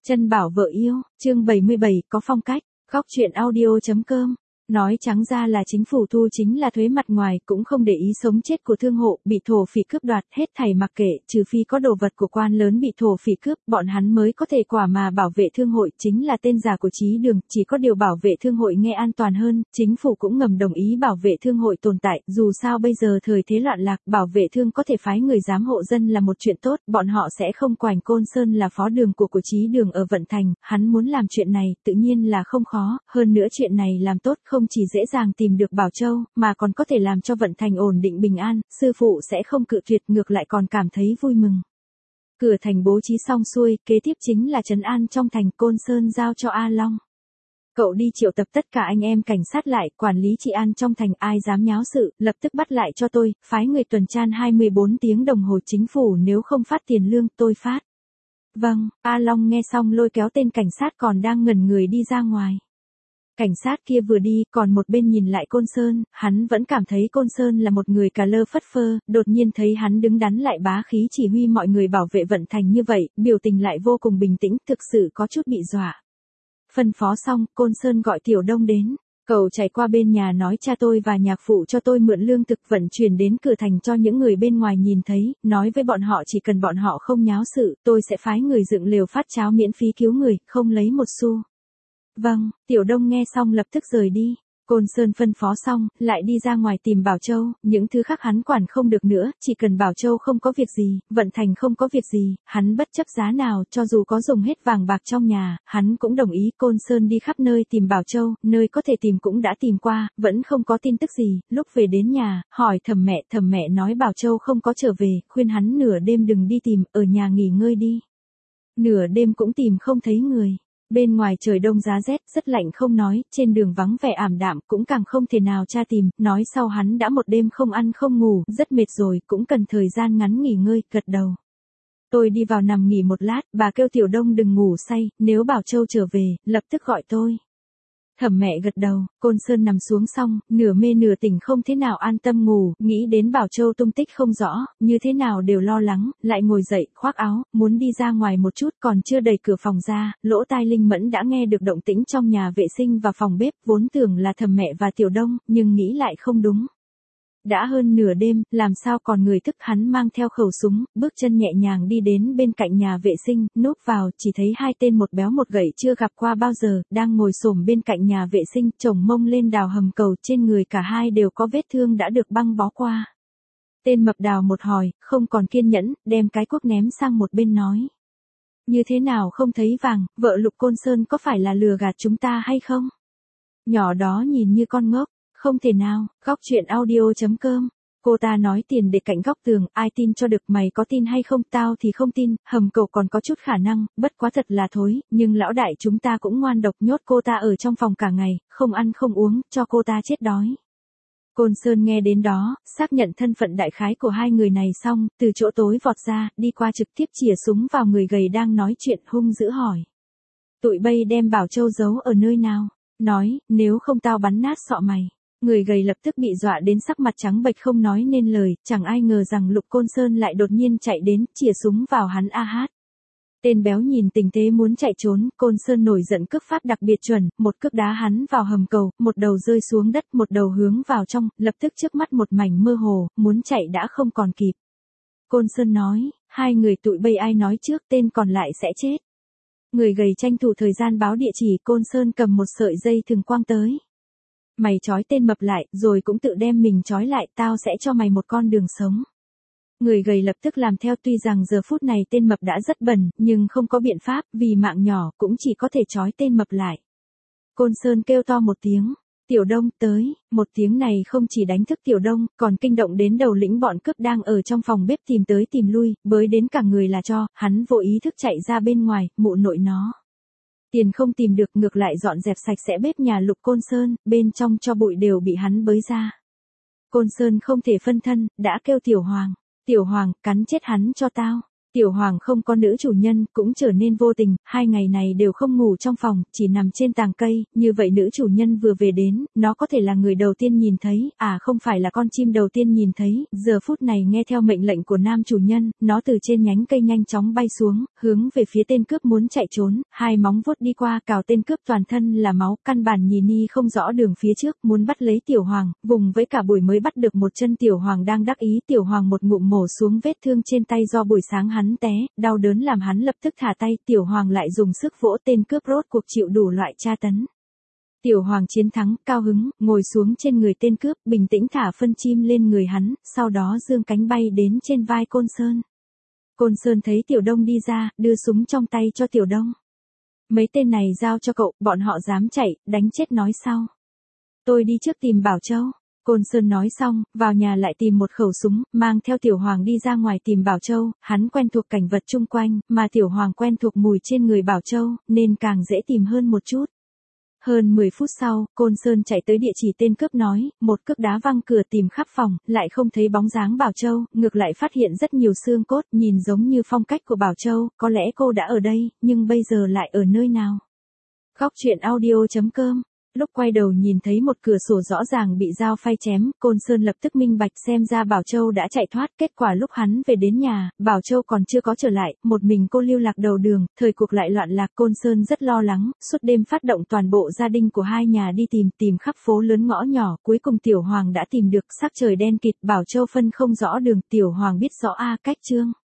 Chân bảo vợ yêu, chương 77, có phong cách, góc truyện audio.com. Nói trắng ra là chính phủ thu chính là thuế mặt ngoài, cũng không để ý sống chết của thương hộ, bị thổ phỉ cướp đoạt, hết thảy mặc kệ, trừ phi có đồ vật của quan lớn bị thổ phỉ cướp, bọn hắn mới có thể quả mà bảo vệ thương hội, chính là tên giả của Chí Đường, chỉ có điều bảo vệ thương hội nghe an toàn hơn, chính phủ cũng ngầm đồng ý bảo vệ thương hội tồn tại, dù sao bây giờ thời thế loạn lạc, bảo vệ thương có thể phái người giám hộ dân là một chuyện tốt, bọn họ sẽ không quành Côn Sơn là phó đường của Chí Đường ở Vận Thành, hắn muốn làm chuyện này, tự nhiên là không khó, hơn nữa chuyện này làm tốt không chỉ dễ dàng tìm được Bảo Châu, mà còn có thể làm cho Vận Thành ổn định bình an, sư phụ sẽ không cự tuyệt, ngược lại còn cảm thấy vui mừng. Cửa thành bố trí xong xuôi, kế tiếp chính là trấn an trong thành. Côn Sơn giao cho A Long. Cậu đi triệu tập tất cả anh em cảnh sát lại, quản lý trị an trong thành, ai dám nháo sự, lập tức bắt lại cho tôi, phái người tuần tra 24 tiếng đồng hồ, chính phủ nếu không phát tiền lương, tôi phát. Vâng, A Long nghe xong lôi kéo tên cảnh sát còn đang ngẩn người đi ra ngoài. Cảnh sát kia vừa đi, còn một bên nhìn lại Côn Sơn, hắn vẫn cảm thấy Côn Sơn là một người cà lơ phất phơ, đột nhiên thấy hắn đứng đắn lại bá khí chỉ huy mọi người bảo vệ Vận Thành như vậy, biểu tình lại vô cùng bình tĩnh, thực sự có chút bị dọa. Phân phó xong, Côn Sơn gọi Tiểu Đông đến. Cậu chạy qua bên nhà nói cha tôi và nhạc phụ cho tôi mượn lương thực vận chuyển đến cửa thành cho những người bên ngoài nhìn thấy, nói với bọn họ chỉ cần bọn họ không nháo sự, tôi sẽ phái người dựng lều phát cháo miễn phí cứu người, không lấy một xu. Vâng, Tiểu Đông nghe xong lập tức rời đi. Côn Sơn phân phó xong, lại đi ra ngoài tìm Bảo Châu, những thứ khác hắn quản không được nữa, chỉ cần Bảo Châu không có việc gì, Vận Thành không có việc gì, hắn bất chấp giá nào, cho dù có dùng hết vàng bạc trong nhà, hắn cũng đồng ý. Côn Sơn đi khắp nơi tìm Bảo Châu, nơi có thể tìm cũng đã tìm qua, vẫn không có tin tức gì, lúc về đến nhà, hỏi thẩm mẹ nói Bảo Châu không có trở về, khuyên hắn nửa đêm đừng đi tìm, ở nhà nghỉ ngơi đi. Nửa đêm cũng tìm không thấy người. Bên ngoài trời đông giá rét, rất lạnh không nói, trên đường vắng vẻ ảm đạm, cũng càng không thể nào tra tìm, nói sau hắn đã một đêm không ăn không ngủ, rất mệt rồi, cũng cần thời gian ngắn nghỉ ngơi, gật đầu. Tôi đi vào nằm nghỉ một lát, bà kêu Tiểu Đông đừng ngủ say, nếu Bảo Châu trở về, lập tức gọi tôi. Thẩm mẹ gật đầu, Côn Sơn nằm xuống xong, nửa mê nửa tỉnh không thế nào an tâm ngủ, nghĩ đến Bảo Châu tung tích không rõ, như thế nào đều lo lắng, lại ngồi dậy, khoác áo, muốn đi ra ngoài một chút, còn chưa đẩy cửa phòng ra, lỗ tai linh mẫn đã nghe được động tĩnh trong nhà vệ sinh và phòng bếp, vốn tưởng là thẩm mẹ và Tiểu Đông, nhưng nghĩ lại không đúng. Đã hơn nửa đêm, làm sao còn người thức, hắn mang theo khẩu súng, bước chân nhẹ nhàng đi đến bên cạnh nhà vệ sinh, núp vào, chỉ thấy hai tên một béo một gầy chưa gặp qua bao giờ, đang ngồi xổm bên cạnh nhà vệ sinh, chồng mông lên đào hầm cầu, trên người cả hai đều có vết thương đã được băng bó qua. Tên mập đào một hồi, không còn kiên nhẫn, đem cái cuốc ném sang một bên nói. Như thế nào không thấy vàng, vợ Lục Côn Sơn có phải là lừa gạt chúng ta hay không? Nhỏ đó nhìn như con ngốc. Không thể nào, góc truyện audio.com. Cô ta nói tiền để cạnh góc tường, ai tin cho được, mày có tin hay không, tao thì không tin, hầm cầu còn có chút khả năng, bất quá thật là thối, nhưng lão đại chúng ta cũng ngoan độc, nhốt cô ta ở trong phòng cả ngày, không ăn không uống, cho cô ta chết đói. Côn Sơn nghe đến đó, xác nhận thân phận đại khái của hai người này xong, từ chỗ tối vọt ra, đi qua trực tiếp chỉa súng vào người gầy đang nói chuyện, hung dữ hỏi. Tụi bay đem Bảo Châu giấu ở nơi nào? Nói, nếu không tao bắn nát sọ mày. Người gầy lập tức bị dọa đến sắc mặt trắng bệch không nói nên lời, chẳng ai ngờ rằng Lục Côn Sơn lại đột nhiên chạy đến, chĩa súng vào hắn a hát. Tên béo nhìn tình thế muốn chạy trốn, Côn Sơn nổi giận cước pháp đặc biệt chuẩn, một cước đá hắn vào hầm cầu, một đầu rơi xuống đất, một đầu hướng vào trong, lập tức trước mắt một mảnh mơ hồ, muốn chạy đã không còn kịp. Côn Sơn nói, hai người tụi bay ai nói trước, tên còn lại sẽ chết. Người gầy tranh thủ thời gian báo địa chỉ, Côn Sơn cầm một sợi dây thừng quăng tới. Mày trói tên mập lại, rồi cũng tự đem mình trói lại, tao sẽ cho mày một con đường sống. Người gầy lập tức làm theo, tuy rằng giờ phút này tên mập đã rất bẩn, nhưng không có biện pháp, vì mạng nhỏ, cũng chỉ có thể trói tên mập lại. Côn Sơn kêu to một tiếng, Tiểu Đông, tới, một tiếng này không chỉ đánh thức Tiểu Đông, còn kinh động đến đầu lĩnh bọn cướp đang ở trong phòng bếp tìm tới tìm lui, bới đến cả người là cho, hắn vô ý thức chạy ra bên ngoài, mụ nội nó. Tiền không tìm được, ngược lại dọn dẹp sạch sẽ bếp nhà Lục Côn Sơn, bên trong cho bụi đều bị hắn bới ra. Côn Sơn không thể phân thân, đã kêu Tiểu Hoàng, cắn chết hắn cho tao. Tiểu Hoàng không có nữ chủ nhân, cũng trở nên vô tình, 2 ngày này đều không ngủ trong phòng, chỉ nằm trên tàng cây, như vậy nữ chủ nhân vừa về đến, nó có thể là người đầu tiên nhìn thấy, không phải là con chim đầu tiên nhìn thấy, giờ phút này nghe theo mệnh lệnh của nam chủ nhân, nó từ trên nhánh cây nhanh chóng bay xuống, hướng về phía tên cướp muốn chạy trốn, 2 móng vuốt đi qua cào tên cướp toàn thân là máu, căn bản nhìn ni không rõ đường phía trước, muốn bắt lấy Tiểu Hoàng, vùng với cả bụi mới bắt được một chân Tiểu Hoàng đang đắc ý, Tiểu Hoàng một ngụm mổ xuống vết thương trên tay do buổi sáng hắn té, đau đớn làm hắn lập tức thả tay, Tiểu Hoàng lại dùng sức vỗ tên cướp rốt cuộc chịu đủ loại tra tấn. Tiểu Hoàng chiến thắng, cao hứng, ngồi xuống trên người tên cướp, bình tĩnh thả phân chim lên người hắn, sau đó dương cánh bay đến trên vai Côn Sơn. Côn Sơn thấy Tiểu Đông đi ra, đưa súng trong tay cho Tiểu Đông. Mấy tên này giao cho cậu, bọn họ dám chạy, đánh chết nói sau. Tôi đi trước tìm Bảo Châu. Côn Sơn nói xong, vào nhà lại tìm một khẩu súng, mang theo Tiểu Hoàng đi ra ngoài tìm Bảo Châu, hắn quen thuộc cảnh vật chung quanh, mà Tiểu Hoàng quen thuộc mùi trên người Bảo Châu, nên càng dễ tìm hơn một chút. Hơn 10 phút sau, Côn Sơn chạy tới địa chỉ tên cướp nói, một cước đá văng cửa tìm khắp phòng, lại không thấy bóng dáng Bảo Châu, ngược lại phát hiện rất nhiều xương cốt, nhìn giống như phong cách của Bảo Châu, có lẽ cô đã ở đây, nhưng bây giờ lại ở nơi nào? Góc truyện audio.com. Lúc quay đầu nhìn thấy một cửa sổ rõ ràng bị dao phay chém, Côn Sơn lập tức minh bạch xem ra Bảo Châu đã chạy thoát, kết quả lúc hắn về đến nhà, Bảo Châu còn chưa có trở lại, một mình cô lưu lạc đầu đường, thời cuộc lại loạn lạc, Côn Sơn rất lo lắng, suốt đêm phát động toàn bộ gia đình của hai nhà đi tìm khắp phố lớn ngõ nhỏ, cuối cùng Tiểu Hoàng đã tìm được, sắc trời đen kịt, Bảo Châu phân không rõ đường, Tiểu Hoàng biết rõ cách chương.